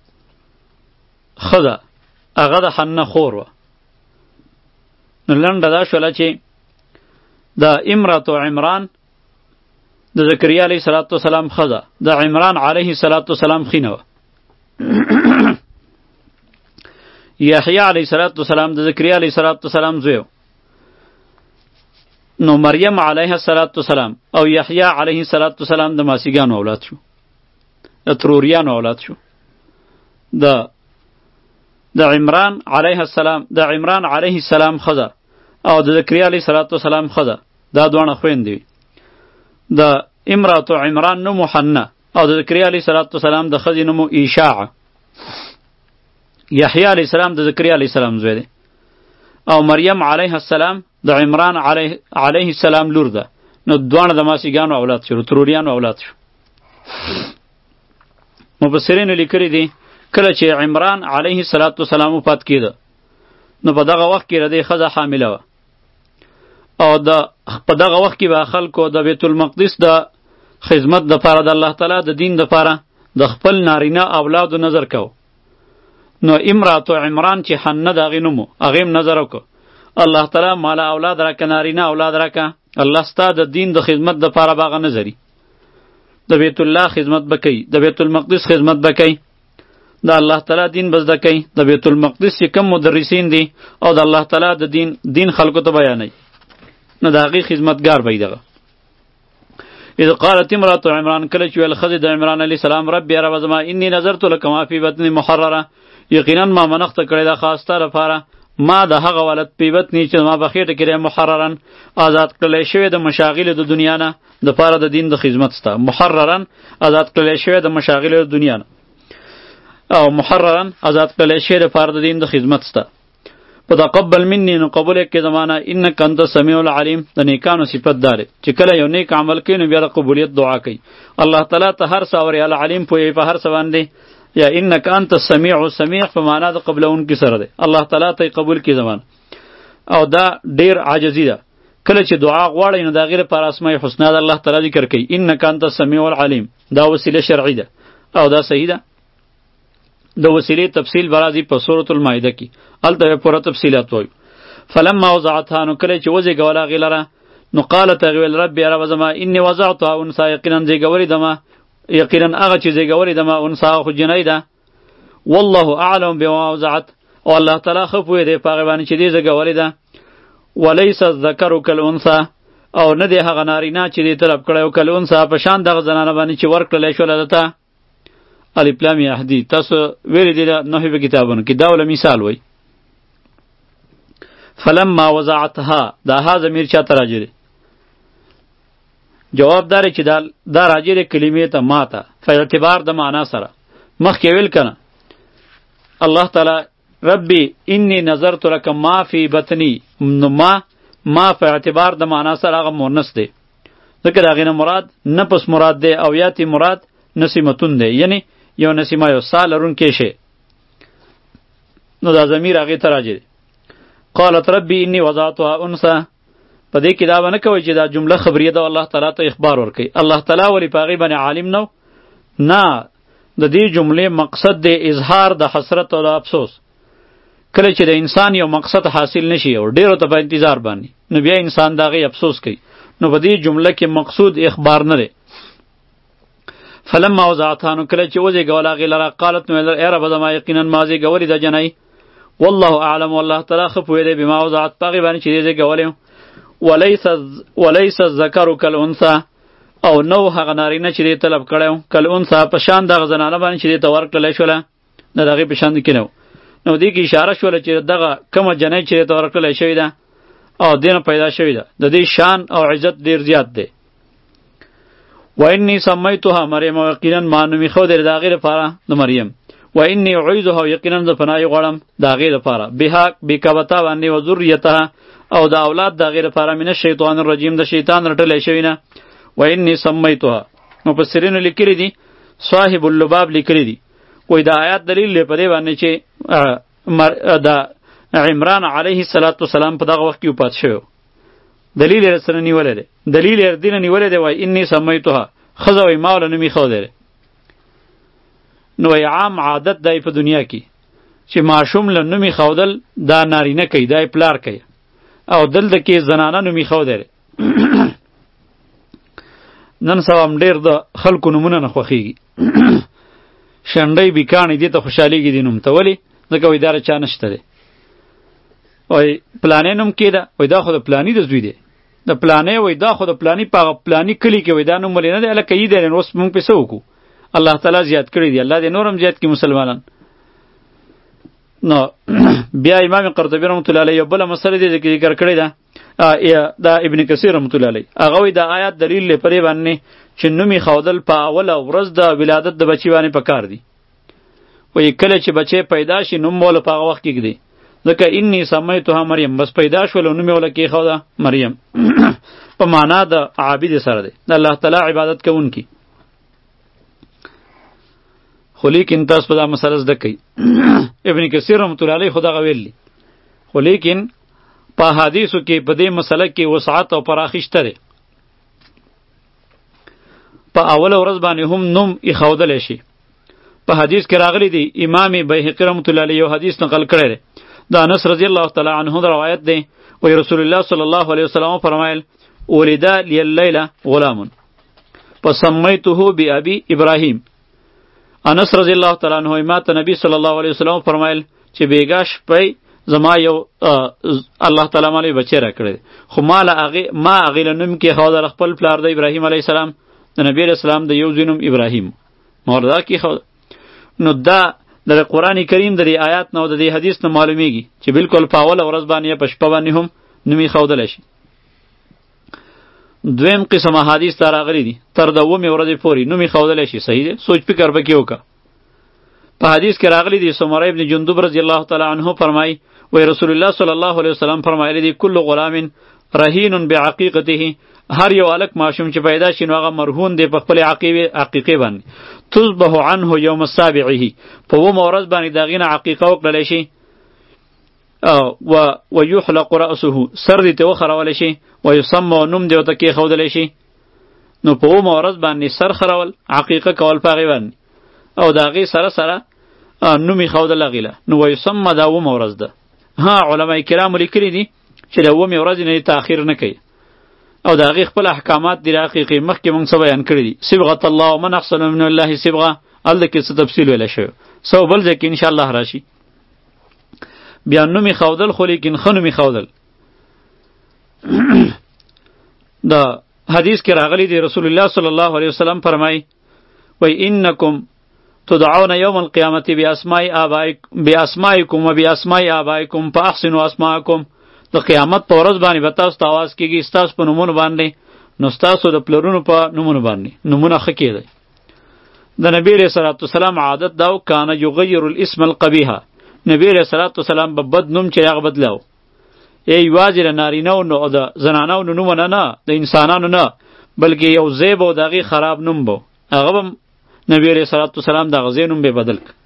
ښځه هغه د حنه خور وه. نو لنډه دا شوله چې د امرأة عمران د زکریا علیه السلام ښځه د عمران علیه السلام خینه وه. یحیی علیه السلام د زکریا علیه السلام زوی و. نو مریم علیه السلام او یحیی علیه السلام د ماسیګانو اولاد شو، د تروریانو اولاد شو. د د عمران علیه السلام د عمران علیه السلام ښځه او د زکریا علیه السلام ښځه دا دواړه خویندې وي. د امرأة عمران نوم حنه او د زکریا علیه السلام د ښځې نوم ایشاع. یحیی علیه السلام د زکریا علیه السلام زوی دی او مریم علیه السلام د عمران علیه علیه السلام لور ده. نو دواړه د ماسیګانو اولاد شو، تروریانو اولاد شو. مفسرینو لیکلي دي کله چې عمران علیه السلام وفات کېده نو په دغه وخت کې د دې ښځه حامله وه او د په دغه وخت کې به خلکو د بیت المقدس د خدمت دپاره د الله تعالی د دین دپاره د خپل نارینه اولادو نظر کو. نو امرأة عمران چې حنه د هغې نوم و هغې هم نظر وکړو الله تعالی ماله اولاد راکه، نارینه اولاد راکه، الله ستا د دین د خدمت دپاره به هغه نظري، د بیت الله خدمت به کوي، د بیت المقدس خدمت به کوي، د الله تعالی دین به زده کوي. د بیت المقدس چې کوم مدرسین دي او د الله تعالی د دین دین خلکو ته بیانوي نو د هغې خدمتګار به وي دغه. اذ قالت امرأة عمران، کله چې ویل ښځې د عمران علیه السلام ربي رب زما انی نظرت لک ما فی بطنی محرره، یقینا ما منښته کړې ده خاص ستا لپاره ما د هغه ولد فی بطنی چې زما په خېټه کې دی محررا آزاد کړلی شوی د مشاغلو د دنیا نه دپاره د دین د خدمت ستا. محررا آزاد کړلی شوی د مشاغلو د دنیا نه او محررا آزاد کړلی شوی دپاره د دین د خدمت ستا. فتقبل مني، نو قبول یې کړې زمانه انک انت السمیع العلیم. د نیکانو صفت دا دی چې کله یو نیک عمل کوي نو بیا د قبولیت دعا کوي. الله تعالی ته هر څه اوري، العلیم پوهیږي په هر څه باندې. یا انک انت السمیع، سمیع په معنا د قبلونکي سره دی، الله تعالی ته قبول کړي زمانه. او دا ډیر عاجزي ده، کله چې دعا غواړئ نو د هغې لپاره اسماء الحسنا د الله تعالی ذکر کوي. انک انت السمیع العلیم دا وسیله شرعي ده او دا صحیح ده. د وسیلې تفصیل برازي په سورة المائده کې، هلته به پوره تفصیلات وایو. فلما وضعتها، نو کله چې وزېږوله هغې لره نو قالت هغې ویل ربي رب زما اني وضعتها انثی، یقینا زېږولې دمه یقینا هغه چې زېږولې دمه انثی خو جنۍ ده. والله اعلم بما وضعت، او الله تعالی ښه پوهې دی په هغې باندې چې دې زېږولې ده. ولیس الذکر کالانثی، او نه دی هغه نارینه چې دې طلب کړی و کالانثی په شان دغه زنانه باندې چې ورکړلی شوله ده ته. الف لام یهدی تاسو ویلی دی نحوی په کتابونو کې دا ولا مثال وای. فلما وضعتها، دا ها ضمیر چاته راجع دی؟ جواب دار چې دا دا راجع دی کلمې ته ما ته په اعتبار د معنا سره. مخکې ویل کنه الله تعالی ربي انی نظرت لك ما فی بطنی، نو ما ما په اعتبار د معنا سره هغه مؤنث دی، ځکه د هغې نه مراد نفس مراد دی او یاتی مراد نسیمتون دی، یعنی یو نسیمه یو سا لرونکی شی، نو دا ضمیر هغې ته راجع دی. قالت ربي انی وضعتها انثى، په دې کې دا به نه کوئ چې دا جمله خبریه ده الله تعالی ته اخبار ورکوي. الله تعالی ولې په هغې باندې عالم نه نه، د دې جملې مقصد دی اظهار د حسرت او د افسوس. کله چې د انسان یو مقصد حاصل نشي او ډیرو ته په انتظار باندې، نو بیا انسان د هغې افسوس کوي. نو په دې جمله کې مقصود اخبار نه دی. فلما وضعتها، نو کله چې وزېږول هغې لره، قالت نو ویل ای ربه زما یقینا ما زېږولې ده جنۍ، والله اعلم، والله تعالی ښه پوهېدی بما وضعت په هغې باندې چې دې زېږولې یم. ولیس الذکر کالانثی، او نو هغه نارینه چې دې طلب کړی و کالانثی، په شان دغه زنانه باندې چې دې ته ورکړلی شوله، د هغې په شان کې نه و. نو دې کې اشاره شوله چې دغه کومه جنۍ چې دې ته ورکړلی شوې ده او دې نه پیدا شوې ده، د دې شان او عزت ډېر زیات دی. و انی سمیتها مریم، او یقینا ما نوم ایښودی د هغې لپاره د مریم. و انی اعیذها، یقینا زه پناه غواړم د هغې لپاره، بها بکه په تا باندې، و ذریتها، او د اولاد د هغې لپاره، من الشیطان الرجیم، د شیطان رټلی شوي نه. و انی سمیتها، مفسرینو لیکلي دي، صاحب اللباب لیکلي دي، وایي د آیات دلیل دی په دې باندې چې د عمران علیه السلام په دغه وخت کې وفات شوی، دلیل یې سره نیولی دی، دلیل یې دې نه نیولی دی. وایي انی سمیتها، ښځه وایي ما وله نوم ایښودی دی. نو وایي عام عادت دی په دنیا کې چې ماشوم له نوم ایښودل دا نارینه کوي، دا یې پلار کوي، او دلته کې زنانه نوم ایښودی دی. نن سبا هم ډېر د خلکو نومونه نه خوښېږي. شنډۍ بیکاڼې دې ته خوشحالېږي دې نوم ته، ولې؟ ځکه وایي دا چا نشته دی. وایي پلانې نوم کېده، وایي دا خو د پلاني د زوی دی، د پلانې وایي دا خو د پلاني په هغه پلاني کلي کې وایي دا نوم ولې نه دی، هلکه یې دی، اوس مونږ پې څه وکړو؟ الله تعالی زیات کړي دي، الله دې نور هم زیات کړي مسلمانان. نو بیا امام قرطبي رحمت الله علیه یو بله مسله دې ذکر کړې ده، دا ابن کثیر رحمت الله علیه، هغه وایي دا آیات دلیل دی پرې باندې چې نوم ایښودل په اوله ورځ د ولادت د بچي باندې پکار دي. وایي کله چې بچی پیدا شي نوم به له په هغه وخت کې ږدي، ځکه انی سمیتها مریم، بس پیدا شول او نوم یې وله کېښوده مریم. په معنا د عابد سره دی، د الله تعالی عبادت کوونکي. خو لیکن تاسو په دا مسله زده کوئ. ابن کثیر رحمت الله علیه خو دغه ویلي، خو لیکن په حدیثو کې په دې مسله کې وسعت او پراخي شته دی. په اوله ورځ باندې هم نوم ایښودلی شي. په حدیث کې راغلی دی، امام بیهقي رحمت الله علیه یو حدیث نقل کړی دی، د انس رضی الله تعالی عنه د روایت دی. وی رسول الله صلی الله علیه وسلم فرمایل ولد لی اللیله غلام فسمیته بابی ابراهیم. انس رضی الله تعالی عنه ما ته نبی صلی الله علیه وسلم فرمایل چې بیګا شپی زما یو الله تعالی مالی بچی را کړی، خو ما له هغې ما هغې له نوم کېښوده خپل پلار د ابراهیم علیه السلام، د نبی علیه السلام د یو زوی نوم ابراهیم، ما ورته دا کېښوده. نو دا د قرآن کریم د دې آیات نه او د دې حدیث نه معلومیږي چې بالکل په اوله ورځ باندې یا په شپه باندې هم نوم ایښودلی شي. دویم قسم احادیث دا راغلي دي تر د اومې ورځې پورې نوم ایښودلی شي، صحیح دی، سوچ فکر پکې وکړه. په حدیث کې راغلی دی، سمره ابن جندب رضی الله تعالی عنه فرمایي، وی رسول الله صلی الله علیه وسلم فرمایلی دی کل غلام رهین بعقیقته، هر یو الک ماشوم چې پیدا شي نو هغه مرهون دی په خپل عقیقې باندې. تذبح عنه یوم السابعه، په اومه ورځ باندې د هغې نه عقیقه وکړلی شي، و یحلق رأسه، سر دې ته وخرولی شي، و یسمى، نوم دې ورته کېښودلی شي. نو په اومه ورځ باندې سر خرول، عقیقه کول په هغې باندې، او د هغې سره سره نوم ایښودل هغې له، نو و یسمى دا اومه ورځ ده. ها علما کرامو لیکلي دي چې د اومې ورځې نه تاخیر نه کوي، او د هغې خپل احکامات دي حقیقي مخکې موږ څه بیان کړي دي. صبغة الله ومن احسن من الله صبغه، هلته کې څه تفصیل ویلی شوی، څه بل ځای کې انشاءالله راشي. بیا نوم ایښودل، خو لیکن ښه نوم ایښودل. د حدیث کې راغلی دی، رسول الله صلی الله علیه وسلم فرمایي، وی انکم تدعون یوم القیامة باسمائکم و باسماء آبائکم فاحسنوا اسماءکم. د قیامت په ورځ باندې به تاسو ته آواز کېږي ستاسو په نومونو باندې، نو ستاسو د پلرونو په نومونو باندې نومونه ښه کېدی. د نبی علیه صلات وسلام عادت دا و کانه یغیر الاسم القبیحه، نبی علیہ الصلوۃ والسلام به بد نوم چې هغه بدلاو ای یوازې د نارینهو نو د زنانو نومونه نه د انسانانو نه بلکې یو ځای به د هغې خراب نوم به هغه به نبی علیہ الصلوۃ والسلام د هغه ځای نوم به بدل کړ.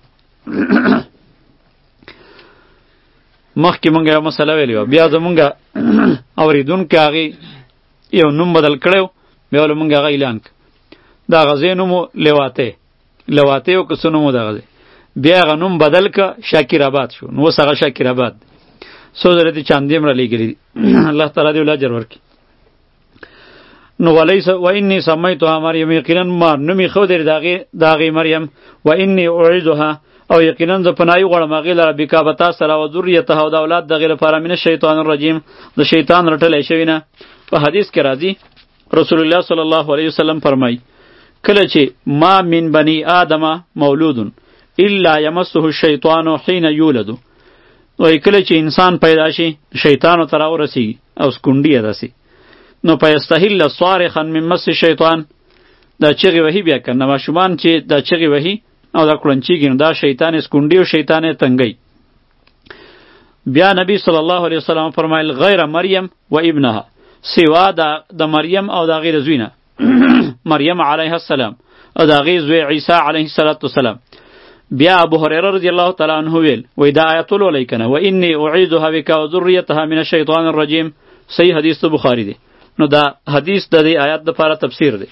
مخکې مونږ یو مسله ویلې وه بیا زمونږ اورېدونکي هغې یو نوم بدل کړی و بیا ولې مونږ هغه اعلان کړ د هغه ځای نوم و لواطی لواطی و که څه نوم و د هغه ځای بیا هغه نوم بدل که شاکر آباد شو نو اوس هغه شاکر آباد څو ځله دې چاندې هم رالیږلي دي الله تعالی دې ول اجر ورکړي. نو ولیس و انی سمیتها مریم یقینا ما نوم یې ښودی د هغې مریم و انی اعیدها او یقینا زه پناهي غواړم هغې لره بکا به تا سره و ذریتها او د اولاد د هغې لپاره من الشیطان الرجیم د شیطان رټلی شوي نه. په حدیث کې راځي رسول الله صلی الله علیه وسلم فرمایي کله چې ما من بنی آدم مولود الا یمسه الشیطان حین یولد وایي کله چې انسان پیدا شي شیطانو ته راورسېږي او سکونډي یې راسي نو پیستحل صارخا من مس الشیطان دا چغې وهي بیا که نه ماشومان چې دا چغې وهي او دا کړنچېږي نو دا شیطان سکونډي او شیطان تنګی. بیا نبی صلی الله علیه وسلم فرمایل غیر مریم و ابنها سوا د مریم او د هغې د زوی نه مریم علیه السلام او د هغې زوی عیسی علیه السلام. بیا ابو هریره رضی الله تعالی عنه ویل وای دا آیت ولولئ کنه و انی اعیدها بک و ذریتها من الشیطان الرجیم صحیح حدیث تو بخاری دی. نو دا حدیث د دې آیات لپاره تفسیر دی.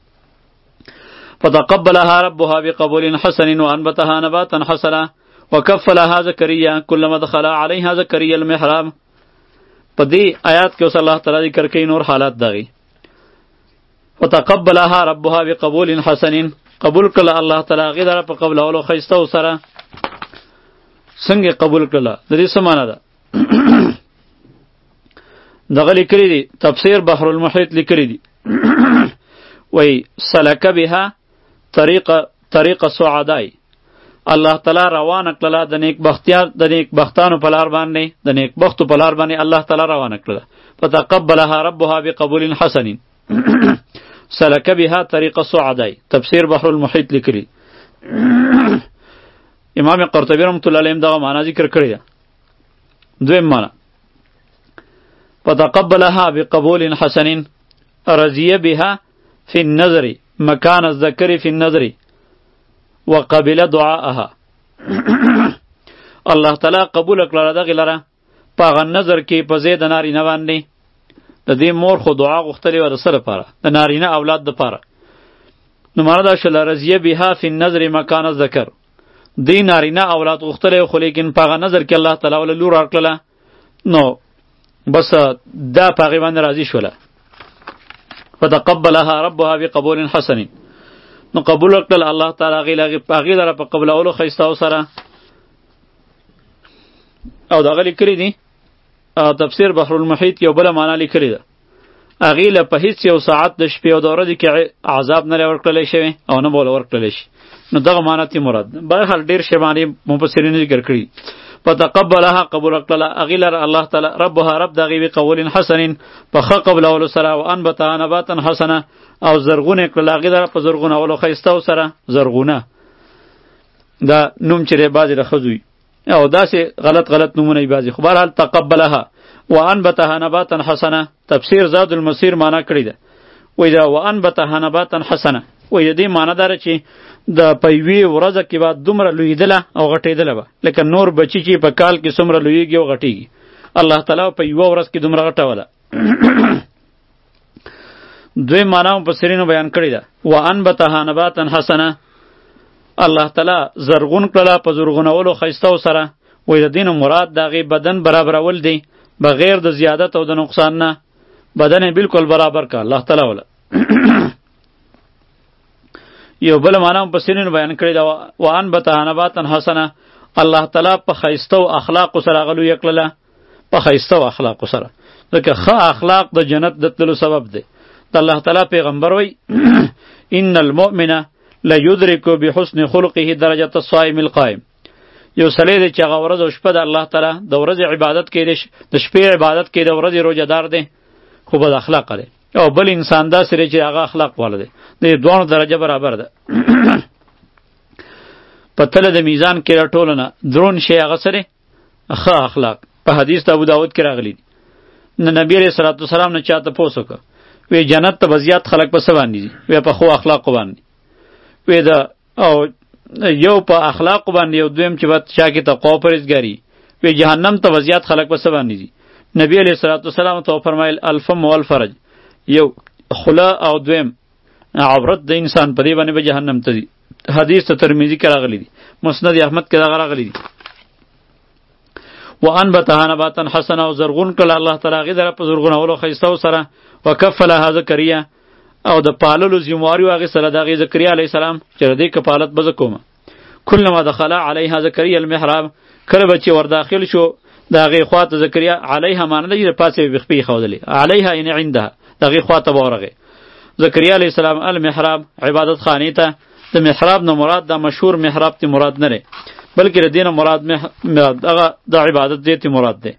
فتقبلها ربها بقبول حسن وانبتها نباتا حسنا وكفلها زكريا كلما دخل عليها زكريا المحراب. په دې آیات کې اوس الله تعالی ذکر کوي نور حالات دغې فتقبلها ربها بقبول حسن قبول کړه الله تعالی هغې لره په قبلولو ښایستهو سره. څنګه قبول کړله د دې څه معنی ده دغه لیکلي دي تفسیر بحر المحیط لیکلي دي وی سلک بها طریق طریق سعدای الله تعالی روانه کړله د نیک بختیار د نیک بختانو په لار باندې د نیک بختو په لار باندې الله تعالی روانه کړله. فتقبلها ربها بقبول حسن سلک بها طریق سعدای تفسیر بحر المحیط لیکلی. امام قرطبی رحمۃ اللہ علیہ دغه معنا ذکر کړی ده. دویم معنا فتقبلها بقبول حسن رضی بها فی النظر مکان الذکر فی النظر وقبل دعاءها الله تعالی قبول کړه دغه لره په هغه نظر کې په زید نارینه باندې د دې مور خو دعا غوښتلې وه د څه لپاره د نارینه اولاد دپاره. نو معنا دا شوله رضیه بها فی النظر مکان الذکر دی نارینه اولاد غوښتلی خو لیکن په هغه نظر کې الله تعالی وله لور ورکړله نو بس دا په هغې باندې راضي شوله. فتقبلها ربها بقبول حسن نو قبول وکړل الله تعالی هغې لره په قبلولو ښایستهو سره. او دغه لیکلي دي تفسیر بحر المحیط یو بله معنا لیکلې ده هغې له په هیڅ یو ساعت د شپې او د ورځې کې عذاب نه ورکړلی شوی او نه به ورله ورکړلی شي. نو دغه معنا تی مراد ده. بهرحال ډېر شی باندې مفسرینو ذکر کړي. فتقبلها قبول وکړله هغې لره الله تعالی ربها رب د هغې بقول حسن په ښه قبلولو سره وانبتها نباتا حسنه او زرغونه یې کړله هغې لره په زرغونولو ښایستهو سره. زرغونه دا نوم چې دی بعضې د ښځو وي او داسې غلط غلط نومونه یې بعضې خو بهرحال تقبلها وانبتها نباتا حسنه تفسیر زاد المسیر معنا کړې ده. وایي دا وانبتها نباتا حسنه وایي د دې معنا داره چې د په یوې ورځه کې به دومره لویېدله او غټېدله به لکه نور بچي چې په کال کې څومره لویېږي او غټېږي الله تعالی په یوه ورځ کې دومره غټوله. دوی معنا مفسرینو بیان کړې ده وانبتها نباتا حسنه الله تعالی زرغون کړله په زرغونولو ښایستهو سره. وایي د دې نه مراد د هغې بدن برابرول دی بغیر د زیادت او د نقصان نه بدن یې بالکل برابر که الله تعالی وله. یو بل معنا مفسرینو بیان کړې ده وانبتها نباتا حسنه الله تعالی په ښایستهو اخلاقو سره هغه لویه کړله په ښایستهو اخلاقو سره ځکه ښه اخلاق د جنت د تللو سبب دی. د الله تعالی پیغمبر وایي ان المؤمن لیدرک بحسن خلقه درجة الصائم القائم. یو سړی دی چې هغه ورځ او شپه د الله تعالی د ورځې عبادت کوي د شپې عبادت کوي د ورځې روژهدار دی خو بد اخلاقه دی او بل انسان داسې دی چې هغه اخلاق والا دی د دې دواړو درجه برابر ده. په تله د میزان کې راټوله نه درون شی هغه سره ښه اخلاق. په حدیث د ابو داود کې راغلی دی. نه نبی علیه الصلاة والسلام نه چا تپوس وکړه وی جنت ته به زیات خلک په څه باندې ځي؟ وی په ښو اخلاقو باندې. وی د او یو په اخلاقو باندې یو دویم چې به چا کې تقوا او پرهیزګاري وی جهنم ته به زیات خلک په څه باندې ځي؟ نبی علیه الصلاة والسلام ته وفرمایل الفم والفرج، یو خوله او دویم عورت د انسان په دې باندې به جهنم ته ځي. حدیث ته ترمذی کې راغلی دی، مسند احمد کې دغه راغلی دی. وانبتها نباتا حسنا او زرغون کله الله تعالی غي در په زرغونولو خیستو سره وکفلها زکریا او د پاللو ذمہواری واغې سره د غي زکریا علی السلام چې د کفالت بز کومه. کلما دخل علیها زکریا المحراب، کله به چې ور داخل شو د غي خواته زکریا علیها معنی د پاسه بخپی خودلې علیها یعنی عندها د غي خواته ورغه زکریا علی السلام المحراب عبادت خانه ته. د محراب نه مراد د مشهور محراب تی مراد نه لري بلکې د دینه مراد مراد هغه د عبادت دی تی مراد دی.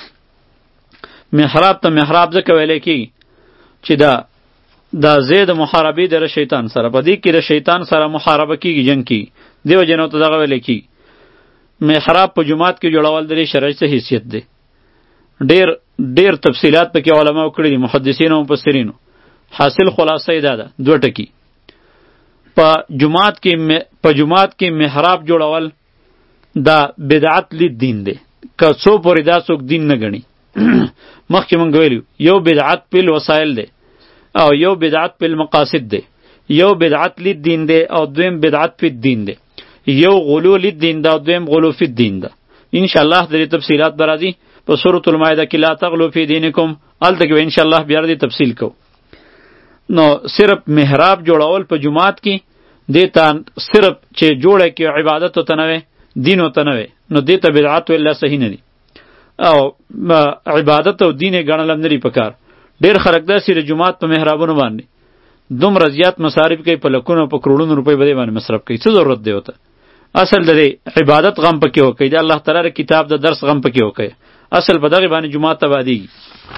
محراب ته محراب ځکه ویل کی چې دا د زید محاربه د شیطان سره په دې کې د شیطان سره محاربه کیږي، جنگ کی دیو جنو ته دغه ویل کی. محراب په جمعات کې جوړول د شرعي څه حیثیت دی. ډیر ډیر تفصیلات پکې علماء کړي دي، محدثین او مفسرین. حاصل خلاصه دا ده دوه ټکی. په جمعات کې په جمعات کې محراب جوړول دا بدعت لید دین دی که څو پورې دا څوک دین نه ګڼي. مخکې مونږ ویلو یو بدعت په وسایل دی او یو بدعت په مقاصد دی. یو بدعت لید دین دی او دویم بدعت په دین دی. یو غلو لید دین دا او دویم غلو فی دین دا. ان شاء الله د تفصیلات برازي په سورۃ المائده کې لا تغلو فی دینکم الته کې ان شاء الله بیا د تفصیل کو. نو صرف محراب جوړول په جمعات کې دیتا صرف چې جوړه کې عبادت ته نه وي دین ته نه وي نو دیتا بدعت ولا صحیح نه دي او عبادت او دین غنل هم لري پکار. ډیر خلک داسې د جمعات په محرابونو باندې دومره زیات مصارف کوي، په لکونو په کروڑونو روپۍ باندې مصرف کوي. څه ضرورت دی وته؟ اصل د عبادت غم پکې وکړي، د الله تعالی کتاب د درس غم پکې وکړي. اصل په دغه باندې جمعات ته بادیږي.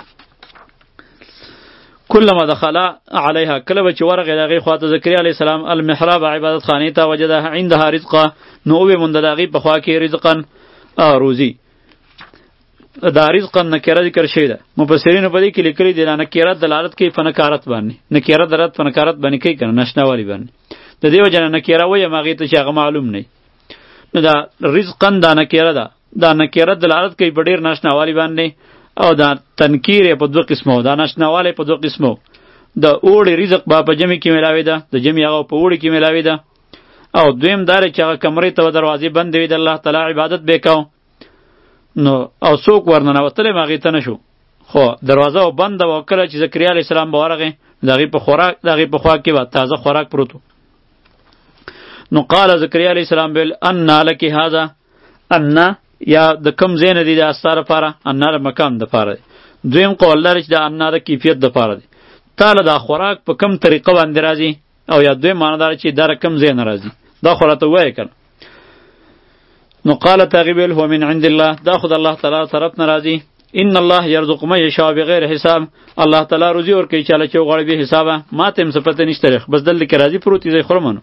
کلما دخل علیها کله به چې ورغی دغې خواته زکریا علیه السلام المحراب عبادت خانې ته وجدها عندها رزقا نو وې مونږ د هغې په خوا کې رزقا روزي. دا رزقا نکره ذکر شوې ده. مفسرینو په دې کې لیکلي دي نکره دلالت کوي په نکارت باندې. نکره دلالت په نکارت باندې کوي که نه ناشناوالي باندې. د دې وجه نه نکره وایم هغې ته چې هغه معلوم نه نو دا رزقا دا نکره ده. دا نکره دلالت کوي په ډېر ناشناوالي باندې او دا تنکیر په دوه قسمو، دا ناشناواله په دوه قسمو. د اوړي رزق با په جمع کې ملاوي ده، د جمع هغه په اوړي کې ملاوي ده. او دویم دار چې هغه کمرې ته دروازې بند وي د الله تعالی عبادت وکاو نو او څوک ورننه وتلې ماغې ته نشو خو دروازه و بند و. کله چې زکریا علیه السلام به ورغی دغې په خوراک دغې په خوا کې به تازه خوراک پروت و. نو قال زکریا علیه السلام بل ان لک هذا ان یا د کم زین دی د استاره لپاره انار مکان د پاره. دویم قول لري چې د انار کیفیت د پاره دی. تعالی دا خوراک په کم طریقه باندې راځي او یا دویم معنی دار چې در کم زین راځي دا خوراته وای کړه. نو قال تغیبل هو من عند الله دا خود الله تعالی طرف ناراضي. ان الله يرزق من يشاء بغیر حساب. الله تعالی روزي ورکوي چاله چې غواړي به حسابه. ما ته هم څه پته نشته بس دلته کې راضي پروت دی خورمنو.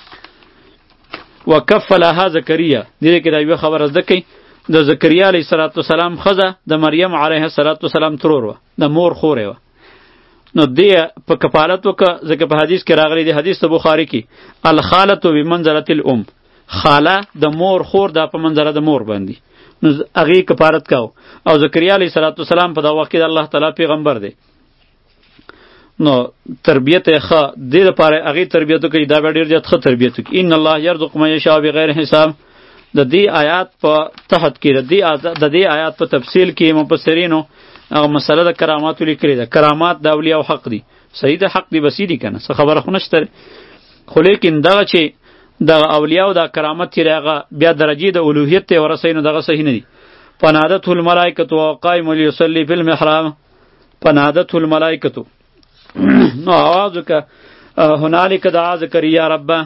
وکفلها زکریا دې کې دا یو خبر زده کوي د زکریا علیه السلام خزه د مریم علیه السلام ترور و د مور خورې و. نو دې په کفالت وکړه ځکه په حدیث کې راغلی دی، حدیث د بخاري کې الخالة بمنزلة الام، خاله د مور خور د په منزله د مور باندې نو هغې کفارت کاو. او زکریا علیه السلام په دا وخت کې د الله تعالی پیغمبر دی نو تربیت ښه دې لپاره هغې تربیت وکړي دا به ډېر زیات ښه تربیت وکړي. ان الله یرزق من یشاء بغیر حساب. د دې آیات په تحت کې د دې د دې آیات په تفصیل کې مفسرینو هغه مسله د کراماتو لیکلې ده. کرامات د اولیاء حق دي، صحیح ده، حق دي بس دي کنه څه خبره خو نشته. خو لیکن دغه چې د اولیاء د کرامت چې هغه بیا درجې د الوهیت ته ورسوي نو دغه صحیح نه دي. فنادته الملائکة وقائم لیصلی فی المحراب. فنادته الملائکة نو आवाज وکړه هنالک دعا زکریا ربه.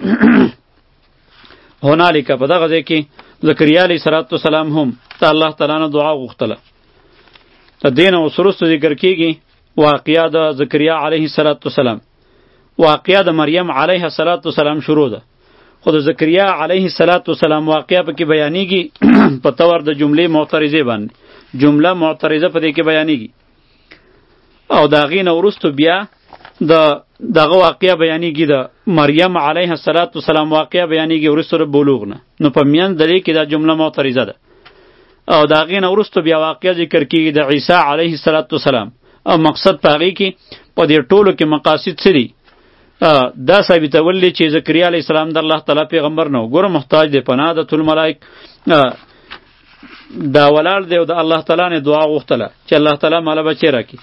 هنالک په دغه ځای کې زکریا علیه السلام هم ته الله تعالی نه دعا غوښتله. د دې نه اوس وروسته ذکر کېږي واقعه د زکریا علیه السلام، واقعه د مریم علیه السلام شروع ده. خو د زکریا علیه السلام واقعه پکې بیانېږي په طور د جملې معترضې باندې. جمله معترضه په دې کې بیانېږي او د هغې نه وروستو بیا د دغه واقعه بیانېږي د مریم علیه السلام واقعه بیانېږي وروستو د بلوغ نه. نو په میانځ د دې کې دا جمله معترضه ده او د هغې نه وروستو بیا واقعه ذکر کېږي د عیسی علیه السلام او مقصد په هغې کې په دې ټولو کې مقاصد څه دي؟ دا ثابتول دی چې زکریا علیه السلام د الله تعالی پیغمبر نه و. ګوره محتاج دی پناه ده الملائک دا ولاړ دی او د الله تعالی نه دعا غوښتله چې الله تعالی ماله بچی راکړي.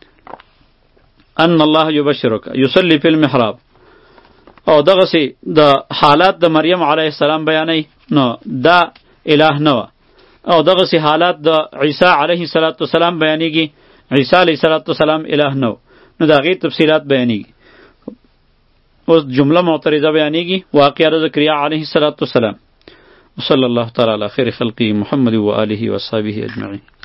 ان الله یبشرک یصلی فی المحراب او دغسې د حالات د مریم علیه السلام بیانوي. نو دا اله نه وه او دغسې حالات د عیسی علیه السلام بیانېږي. عیسی علیه السلام اله نه و. نو د هغې تفصیلات بیانېږي. اوس جمله معترضه بیانېږي واقعه د زکریا علیه السلام. وصلی الله تعالی علی خیر خلقه محمد و آله و اصحابه اجمعین.